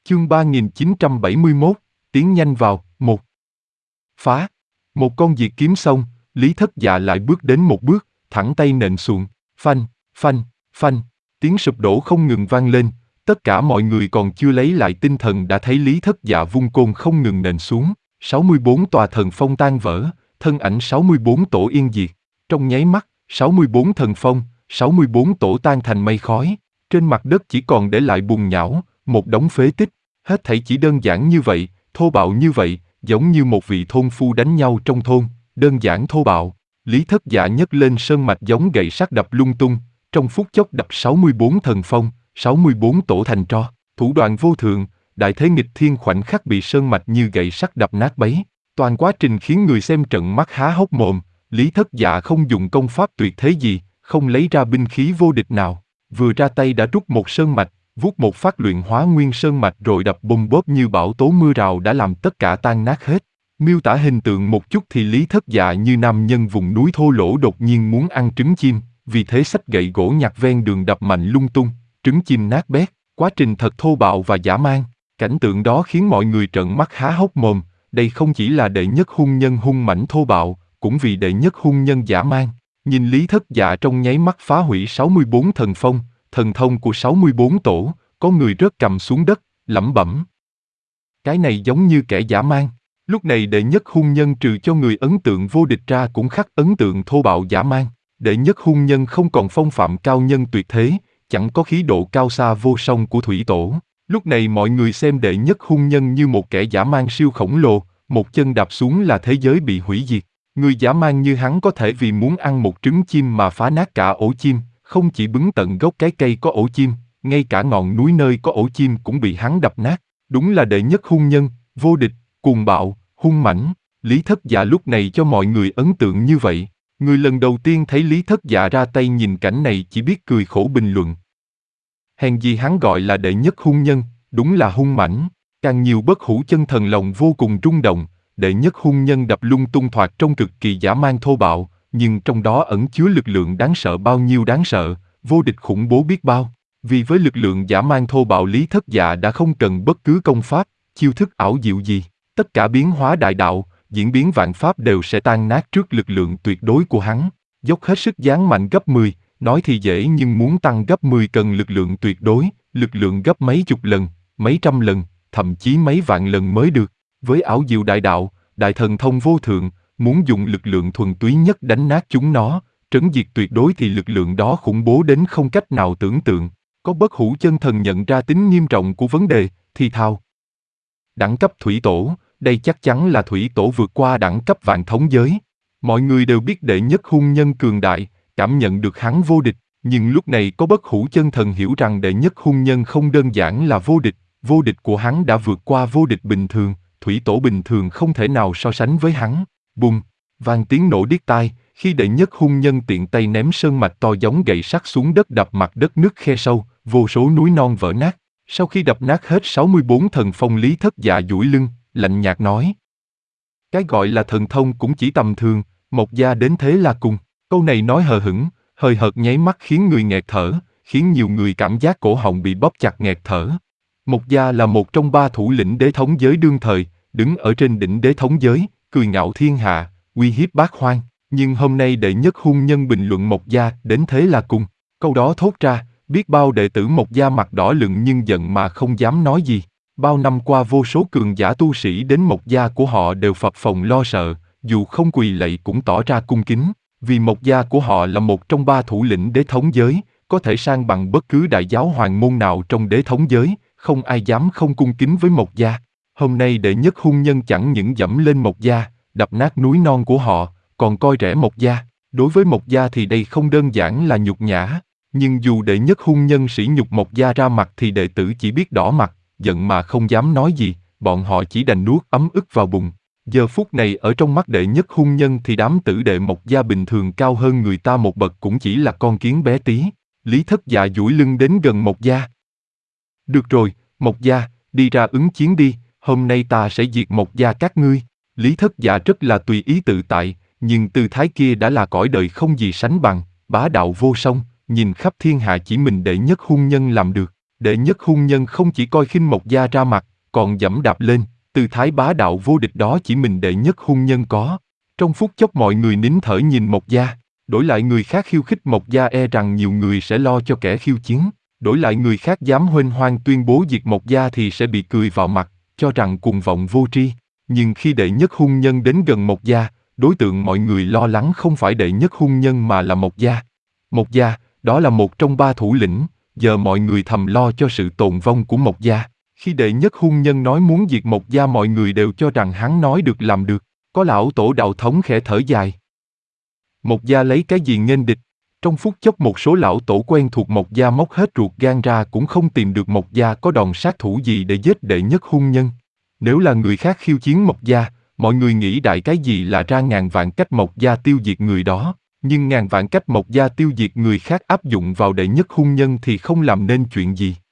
Chương 3971, tiến nhanh vào, một. Phá. Một con diệt kiếm xong, Lý Thất Dạ lại bước đến một bước, thẳng tay nện xuống, phanh, phanh, phanh, tiếng sụp đổ không ngừng vang lên, tất cả mọi người còn chưa lấy lại tinh thần đã thấy Lý Thất Dạ vung côn không ngừng nện xuống, 64 tòa thần phong tan vỡ, thân ảnh 64 tổ yên diệt, trong nháy mắt, 64 thần phong, 64 tổ tan thành mây khói, trên mặt đất chỉ còn để lại bùn nhão, một đống phế tích, hết thảy chỉ đơn giản như vậy, thô bạo như vậy, giống như một vị thôn phu đánh nhau trong thôn, đơn giản thô bạo. Lý Thất Dạ nhấc lên sơn mạch giống gậy sắt đập lung tung, trong phút chốc đập 64 thần phong, 64 tổ thành tro, thủ đoạn vô thượng, đại thế nghịch thiên khoảnh khắc bị sơn mạch như gậy sắt đập nát bấy. Toàn quá trình khiến người xem trợn mắt há hốc mồm, Lý Thất Dạ không dùng công pháp tuyệt thế gì, không lấy ra binh khí vô địch nào, vừa ra tay đã rút một sơn mạch, vuốt một phát luyện hóa nguyên sơn mạch rồi đập bôm bốp như bão tố mưa rào đã làm tất cả tan nát hết. Miêu tả hình tượng một chút thì Lý Thất Dạ như nam nhân vùng núi thô lỗ đột nhiên muốn ăn trứng chim, vì thế xách gậy gỗ nhặt ven đường đập mạnh lung tung, trứng chim nát bét, quá trình thật thô bạo và dã man. Cảnh tượng đó khiến mọi người trợn mắt há hốc mồm, đây không chỉ là đệ nhất hung nhân hung mãnh thô bạo, cũng vì đệ nhất hung nhân dã man. Nhìn Lý Thất Dạ trong nháy mắt phá hủy 64 thần phong, thần thông của 64 tổ, có người rớt cầm xuống đất, lẩm bẩm. Cái này giống như kẻ dã man. Lúc này đệ nhất hung nhân trừ cho người ấn tượng vô địch ra cũng khắc ấn tượng thô bạo dã man. Đệ nhất hung nhân không còn phong phạm cao nhân tuyệt thế, chẳng có khí độ cao xa vô song của thủy tổ. Lúc này mọi người xem đệ nhất hung nhân như một kẻ dã man siêu khổng lồ, một chân đạp xuống là thế giới bị hủy diệt. Người dã man như hắn có thể vì muốn ăn một trứng chim mà phá nát cả ổ chim, không chỉ bứng tận gốc cái cây có ổ chim, ngay cả ngọn núi nơi có ổ chim cũng bị hắn đập nát. Đúng là đệ nhất hung nhân, vô địch, cuồng bạo, hung mãnh. Lý Thất Dạ lúc này cho mọi người ấn tượng như vậy. Người lần đầu tiên thấy Lý Thất Dạ ra tay nhìn cảnh này chỉ biết cười khổ bình luận. Hèn gì hắn gọi là đệ nhất hung nhân, đúng là hung mãnh. Càng nhiều bất hủ chân thần lòng vô cùng rung động. Đệ nhất hung nhân đập lung tung thoạt trông cực kỳ dã man thô bạo, nhưng trong đó ẩn chứa lực lượng đáng sợ bao nhiêu đáng sợ, vô địch khủng bố biết bao. Vì với lực lượng dã man thô bạo Lý Thất Dạ đã không cần bất cứ công pháp, chiêu thức ảo diệu gì. Tất cả biến hóa đại đạo, diễn biến vạn pháp đều sẽ tan nát trước lực lượng tuyệt đối của hắn. Dốc hết sức giáng mạnh gấp 10, nói thì dễ nhưng muốn tăng gấp 10 cần lực lượng tuyệt đối, lực lượng gấp mấy chục lần, mấy trăm lần, thậm chí mấy vạn lần mới được. Với ảo diệu đại đạo, đại thần thông vô thượng, muốn dùng lực lượng thuần túy nhất đánh nát chúng nó, trấn diệt tuyệt đối thì lực lượng đó khủng bố đến không cách nào tưởng tượng. Có bất hủ chân thần nhận ra tính nghiêm trọng của vấn đề, thì thào. Đẳng cấp thủy tổ, đây chắc chắn là thủy tổ vượt qua đẳng cấp vạn thống giới. Mọi người đều biết đệ nhất hung nhân cường đại, cảm nhận được hắn vô địch, nhưng lúc này có bất hủ chân thần hiểu rằng đệ nhất hung nhân không đơn giản là vô địch của hắn đã vượt qua vô địch bình thường, thủy tổ bình thường không thể nào so sánh với hắn. Bùm, vang tiếng nổ điếc tai, khi đệ nhất hung nhân tiện tay ném sơn mạch to giống gậy sắt xuống đất đập mặt đất nứt khe sâu, vô số núi non vỡ nát. Sau khi đập nát hết 64 thần phong Lý Thất Dạ duỗi lưng, lạnh nhạt nói. Cái gọi là thần thông cũng chỉ tầm thường, Mộc gia đến thế là cùng. Câu này nói hờ hững, hời hợt nháy mắt khiến người nghẹt thở, khiến nhiều người cảm giác cổ họng bị bóp chặt nghẹt thở. Mộc gia là một trong 3 thủ lĩnh đế thống giới đương thời, đứng ở trên đỉnh đế thống giới, cười ngạo thiên hạ, uy hiếp bát hoang. Nhưng hôm nay đệ nhất hung nhân bình luận Mộc gia đến thế là cùng. Câu đó thốt ra, biết bao đệ tử Mộc gia mặt đỏ lựng nhưng giận mà không dám nói gì. Bao năm qua vô số cường giả tu sĩ đến Mộc gia của họ đều phập phồng lo sợ, dù không quỳ lạy cũng tỏ ra cung kính, vì Mộc gia của họ là một trong 3 thủ lĩnh đế thống giới, có thể sang bằng bất cứ đại giáo hoàng môn nào trong đế thống giới, không ai dám không cung kính với Mộc gia. Hôm nay đệ nhất hung nhân chẳng những dẫm lên Mộc gia, đập nát núi non của họ, còn coi rẻ Mộc gia. Đối với Mộc gia thì đây không đơn giản là nhục nhã, nhưng dù đệ nhất hung nhân sỉ nhục Mộc gia ra mặt thì đệ tử chỉ biết đỏ mặt, giận mà không dám nói gì, bọn họ chỉ đành nuốt ấm ức vào bụng. Giờ phút này ở trong mắt đệ nhất hung nhân thì đám tử đệ Mộc gia bình thường cao hơn người ta một bậc cũng chỉ là con kiến bé tí. Lý Thất Dạ duỗi lưng đến gần Mộc gia. Được rồi, Mộc gia, đi ra ứng chiến đi, hôm nay ta sẽ diệt Mộc gia các ngươi. Lý Thất Dạ rất là tùy ý tự tại, nhưng tư thái kia đã là cõi đời không gì sánh bằng, bá đạo vô song, nhìn khắp thiên hạ chỉ mình đệ nhất hung nhân làm được. Đệ nhất hung nhân không chỉ coi khinh Mộc Gia ra mặt, còn giẫm đạp lên, tư thái bá đạo vô địch đó chỉ mình đệ nhất hung nhân có. Trong phút chốc mọi người nín thở nhìn Mộc Gia, đổi lại người khác khiêu khích Mộc Gia e rằng nhiều người sẽ lo cho kẻ khiêu chiến, đổi lại người khác dám huênh hoang tuyên bố diệt Mộc Gia thì sẽ bị cười vào mặt, cho rằng cuồng vọng vô tri. Nhưng khi đệ nhất hung nhân đến gần Mộc Gia, đối tượng mọi người lo lắng không phải đệ nhất hung nhân mà là Mộc Gia. Mộc Gia, đó là một trong ba thủ lĩnh, giờ mọi người thầm lo cho sự tồn vong của Mộc Gia. Khi đệ nhất hung nhân nói muốn diệt Mộc Gia mọi người đều cho rằng hắn nói được làm được. Có lão tổ đạo thống khẽ thở dài. Mộc Gia lấy cái gì nghênh địch? Trong phút chốc một số lão tổ quen thuộc Mộc Gia móc hết ruột gan ra cũng không tìm được Mộc Gia có đòn sát thủ gì để giết đệ nhất hung nhân. Nếu là người khác khiêu chiến Mộc Gia, mọi người nghĩ đại cái gì là ra ngàn vạn cách Mộc Gia tiêu diệt người đó, nhưng ngàn vạn cách Mộc Gia tiêu diệt người khác áp dụng vào đệ nhất hung nhân thì không làm nên chuyện gì.